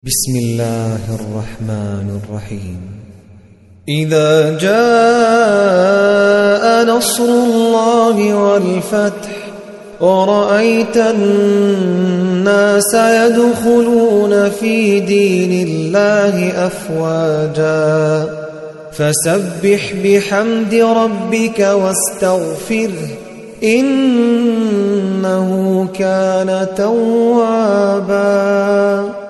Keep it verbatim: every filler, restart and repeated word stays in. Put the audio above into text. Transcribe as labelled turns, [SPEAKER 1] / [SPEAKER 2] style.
[SPEAKER 1] بسم الله الرحمن الرحيم. إذا جاء نصر الله والفتح ورأيت الناس يدخلون في دين الله أفواجا فسبح بحمد ربك واستغفره إنه كان توابا.